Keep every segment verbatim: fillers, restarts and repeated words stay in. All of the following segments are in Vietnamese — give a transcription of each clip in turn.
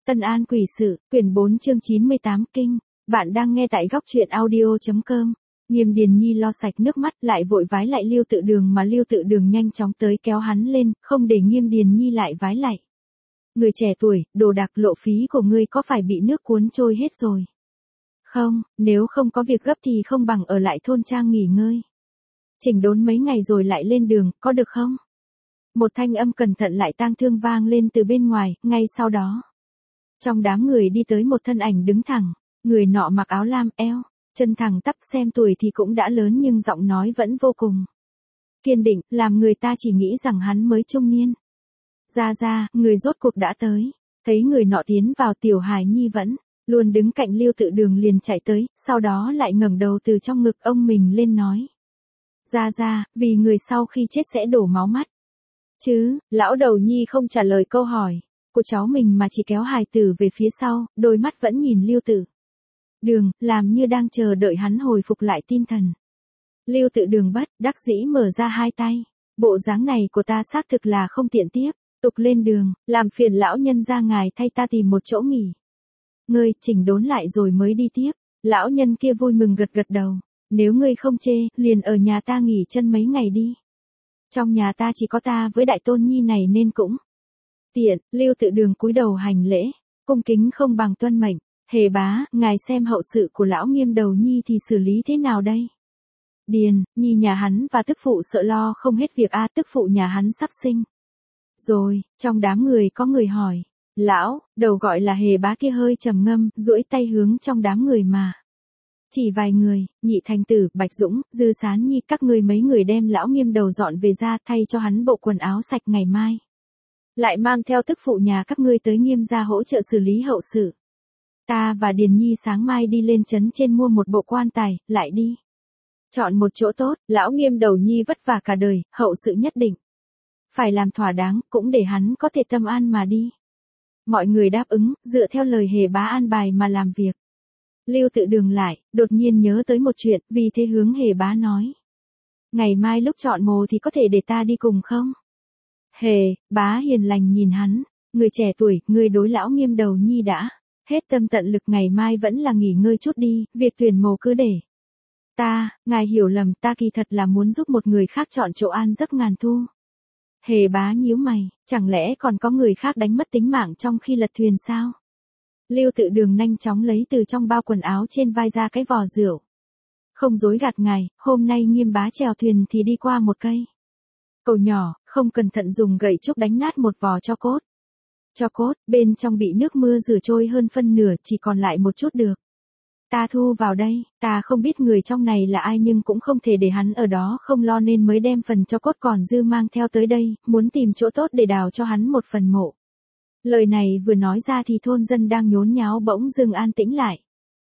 Tân An Quỷ Sự, quyển bốn chương chín mươi tám kinh. Bạn đang nghe tại góc truyện audio.com. Nghiêm Điền Nhi lo sạch nước mắt lại vội vái lại Lưu Tự Đường mà Lưu Tự Đường nhanh chóng tới kéo hắn lên, không để Nghiêm Điền Nhi lại vái lại. Người trẻ tuổi, đồ đạc lộ phí của ngươi có phải bị nước cuốn trôi hết rồi? Không, nếu không có việc gấp thì không bằng ở lại thôn trang nghỉ ngơi. Chỉnh đốn mấy ngày rồi lại lên đường, có được không? Một thanh âm cẩn thận lại tang thương vang lên từ bên ngoài, ngay sau đó. Trong đám người đi tới một thân ảnh đứng thẳng, người nọ mặc áo lam eo, chân thẳng tắp, xem tuổi thì cũng đã lớn nhưng giọng nói vẫn vô cùng kiên định, làm người ta chỉ nghĩ rằng hắn mới trung niên. Ra ra, người rốt cuộc đã tới. Thấy người nọ tiến vào, Tiểu Hải Nhi vẫn luôn đứng cạnh Lưu Tự Đường liền chạy tới, sau đó lại ngẩng đầu từ trong ngực ông mình lên nói. Ra ra, vì người sau khi chết sẽ đổ máu mắt. Chứ, lão đầu Nhi không trả lời câu hỏi của cháu mình mà chỉ kéo hài tử về phía sau, đôi mắt vẫn nhìn Lưu Tự Đường, làm như đang chờ đợi hắn hồi phục lại tinh thần. Lưu Tự Đường bất đắc dĩ mở ra hai tay. Bộ dáng này của ta xác thực là không tiện tiếp tục lên đường, làm phiền lão nhân ra ngài thay ta tìm một chỗ nghỉ. Ngươi chỉnh đốn lại rồi mới đi tiếp. Lão nhân kia vui mừng gật gật đầu. Nếu ngươi không chê, liền ở nhà ta nghỉ chân mấy ngày đi. Trong nhà ta chỉ có ta với đại tôn nhi này nên cũng tiện. Lưu Tự Đường cúi đầu hành lễ, cung kính không bằng tuân mệnh. Hề bá, ngài xem hậu sự của lão Nghiêm đầu nhi thì xử lý thế nào đây? Điền, nhi nhà hắn và tức phụ sợ lo không hết việc a, tức phụ nhà hắn sắp sinh. Rồi, trong đám người có người hỏi. Lão, đầu gọi là Hề bá kia hơi trầm ngâm, duỗi tay hướng trong đám người mà. Chỉ vài người, Nhị Thành Tử, Bạch Dũng, Dư Sán Nhi, các ngươi mấy người đem lão Nghiêm đầu dọn về ra thay cho hắn bộ quần áo sạch ngày mai. Lại mang theo tức phụ nhà các ngươi tới Nghiêm gia hỗ trợ xử lý hậu sự. Ta và Điền Nhi sáng mai đi lên trấn trên mua một bộ quan tài, lại đi. Chọn một chỗ tốt, lão Nghiêm đầu nhi vất vả cả đời, hậu sự nhất định phải làm thỏa đáng, cũng để hắn có thể tâm an mà đi. Mọi người đáp ứng, dựa theo lời Hề bá an bài mà làm việc. Lưu Tự Đường lại, đột nhiên nhớ tới một chuyện, vì thế hướng Hề bá nói. Ngày mai lúc chọn mồ thì có thể để ta đi cùng không? Hề bá hiền lành nhìn hắn, người trẻ tuổi, người đối lão Nghiêm đầu nhi đã hết tâm tận lực, ngày mai vẫn là nghỉ ngơi chút đi, việc tuyển mồ cứ để ta. Ngài hiểu lầm, ta kỳ thật là muốn giúp một người khác chọn chỗ an giấc ngàn thu. Hề bá nhíu mày, chẳng lẽ còn có người khác đánh mất tính mạng trong khi lật thuyền sao? Lưu Tự Đường nhanh chóng lấy từ trong bao quần áo trên vai ra cái vò rượu. Không dối gạt ngài, hôm nay Nghiêm bá chèo thuyền thì đi qua một cây cầu nhỏ, không cẩn thận dùng gậy trúc đánh nát một vò tro cốt. Tro cốt, bên trong bị nước mưa rửa trôi hơn phân nửa, chỉ còn lại một chút được. Ta thu vào đây, ta không biết người trong này là ai nhưng cũng không thể để hắn ở đó không lo nên mới đem phần tro cốt còn dư mang theo tới đây, muốn tìm chỗ tốt để đào cho hắn một phần mộ. Lời này vừa nói ra thì thôn dân đang nhốn nháo bỗng dưng an tĩnh lại.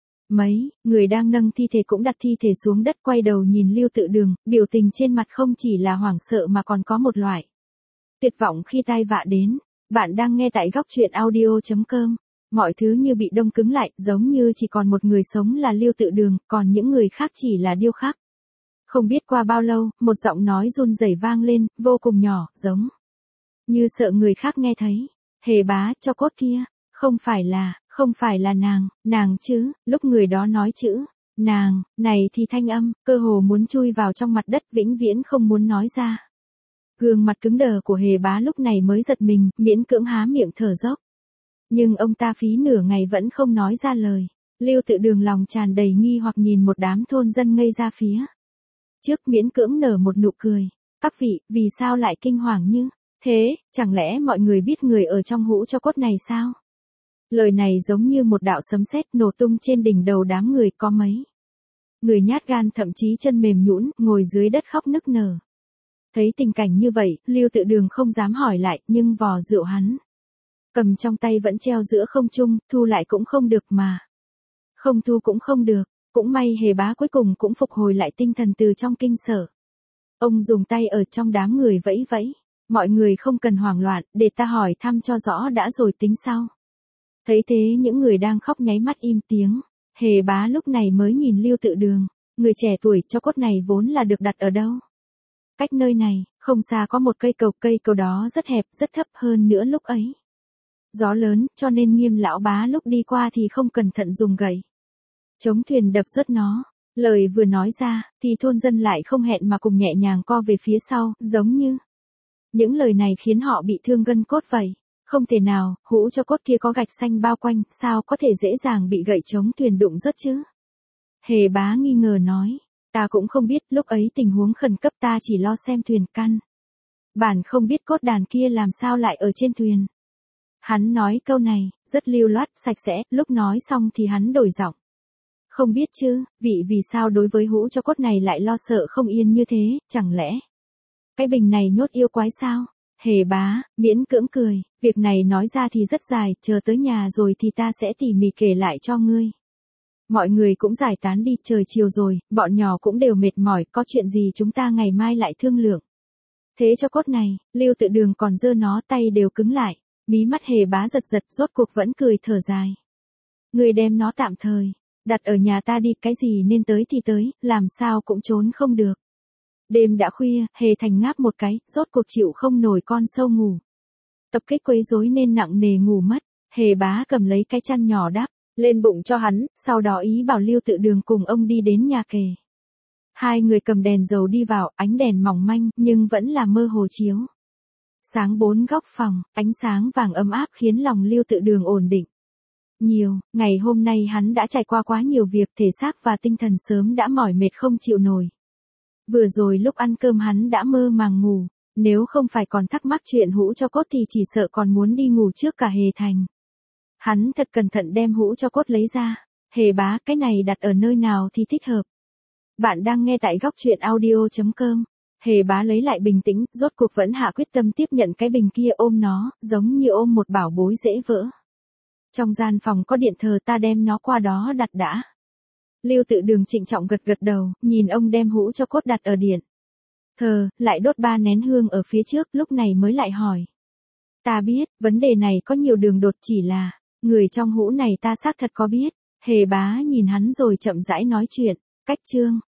Mấy người đang nâng thi thể cũng đặt thi thể xuống đất, quay đầu nhìn Lưu Tự Đường, biểu tình trên mặt không chỉ là hoảng sợ mà còn có một loại tuyệt vọng khi tai vạ đến. Bạn đang nghe tại góc truyện audio.com. Mọi thứ như bị đông cứng lại, giống như chỉ còn một người sống là Lưu Tự Đường, còn những người khác chỉ là điêu khắc. Không biết qua bao lâu, một giọng nói run rẩy vang lên, vô cùng nhỏ, giống như sợ người khác nghe thấy. Hề bá, cho cốt kia, không phải là, không phải là nàng, nàng chứ. Lúc người đó nói chữ nàng này thì thanh âm cơ hồ muốn chui vào trong mặt đất, vĩnh viễn không muốn nói ra. Gương mặt cứng đờ của Hề bá lúc này mới giật mình, miễn cưỡng há miệng thở dốc. Nhưng ông ta phí nửa ngày vẫn không nói ra lời. Lưu Tự Đường lòng tràn đầy nghi hoặc nhìn một đám thôn dân ngây ra phía trước, miễn cưỡng nở một nụ cười. Các vị, vì sao lại kinh hoàng như thế, chẳng lẽ mọi người biết người ở trong hũ tro cốt này sao? Lời này giống như một đạo sấm sét nổ tung trên đỉnh đầu đám người, có mấy người nhát gan thậm chí chân mềm nhũn, ngồi dưới đất khóc nức nở. Thấy tình cảnh như vậy, Lưu Tự Đường không dám hỏi lại, nhưng vò rượu hắn cầm trong tay vẫn treo giữa không trung, thu lại cũng không được mà không thu cũng không được. Cũng may Hề bá cuối cùng cũng phục hồi lại tinh thần từ trong kinh sở. Ông dùng tay ở trong đám người vẫy vẫy. Mọi người không cần hoảng loạn, để ta hỏi thăm cho rõ đã rồi tính sau. Thấy thế những người đang khóc nháy mắt im tiếng. Hề bá lúc này mới nhìn Lưu Tự Đường. Người trẻ tuổi, tro cốt này vốn là được đặt ở đâu? Cách nơi này, không xa có một cây cầu, cây cầu đó rất hẹp, rất thấp, hơn nữa lúc ấy Gió lớn, cho nên Nghiêm lão bá lúc đi qua thì không cẩn thận dùng gậy chống thuyền đập rớt nó. Lời vừa nói ra, thì thôn dân lại không hẹn mà cùng nhẹ nhàng co về phía sau, giống như những lời này khiến họ bị thương gân cốt vậy. Không thể nào, hũ cho cốt kia có gạch xanh bao quanh, sao có thể dễ dàng bị gậy chống thuyền đụng rớt chứ? Hề bá nghi ngờ nói, ta cũng không biết, lúc ấy tình huống khẩn cấp ta chỉ lo xem thuyền căn. Bản không biết cốt đàn kia làm sao lại ở trên thuyền. Hắn nói câu này, rất lưu loát, sạch sẽ, lúc nói xong thì hắn đổi giọng. Không biết chứ, vị vì sao đối với hũ cho cốt này lại lo sợ không yên như thế, chẳng lẽ cái bình này nhốt yêu quái sao? Hề bá, miễn cưỡng cười, việc này nói ra thì rất dài, chờ tới nhà rồi thì ta sẽ tỉ mỉ kể lại cho ngươi. Mọi người cũng giải tán đi, trời chiều rồi, bọn nhỏ cũng đều mệt mỏi, có chuyện gì chúng ta ngày mai lại thương lượng. Thế cho cốt này, Lưu Tự Đường còn giơ nó, tay đều cứng lại, mí mắt Hề bá giật giật, rốt cuộc vẫn cười thở dài. Ngươi đem nó tạm thời đặt ở nhà ta đi, cái gì nên tới thì tới, làm sao cũng trốn không được. Đêm đã khuya, Hề Thành ngáp một cái, rốt cuộc chịu không nổi con sâu ngủ. Tập kích quấy rối nên nặng nề ngủ mất. Hề bá cầm lấy cái chăn nhỏ đắp lên bụng cho hắn, sau đó ý bảo Lưu Tự Đường cùng ông đi đến nhà kề. Hai người cầm đèn dầu đi vào, ánh đèn mỏng manh, nhưng vẫn là mơ hồ chiếu sáng bốn góc phòng, ánh sáng vàng ấm áp khiến lòng Lưu Tự Đường ổn định nhiều. Ngày hôm nay hắn đã trải qua quá nhiều việc, thể xác và tinh thần sớm đã mỏi mệt không chịu nổi. Vừa rồi lúc ăn cơm hắn đã mơ màng ngủ, nếu không phải còn thắc mắc chuyện hũ cho cốt thì chỉ sợ còn muốn đi ngủ trước cả Hề Thành. Hắn thật cẩn thận đem hũ cho cốt lấy ra. Hề bá, cái này đặt ở nơi nào thì thích hợp? Bạn đang nghe tại góc truyện audio chấm com. Hề bá lấy lại bình tĩnh, rốt cuộc vẫn hạ quyết tâm tiếp nhận cái bình kia, ôm nó, giống như ôm một bảo bối dễ vỡ. Trong gian phòng có điện thờ, ta đem nó qua đó đặt đã. Lưu Tự Đường trịnh trọng gật gật đầu, nhìn ông đem hũ cho cốt đặt ở điện thờ, lại đốt ba nén hương ở phía trước, lúc này mới lại hỏi. Ta biết, vấn đề này có nhiều đường đột, chỉ là người trong hũ này ta xác thật có biết. Hề bá nhìn hắn rồi chậm rãi nói chuyện. Cách chương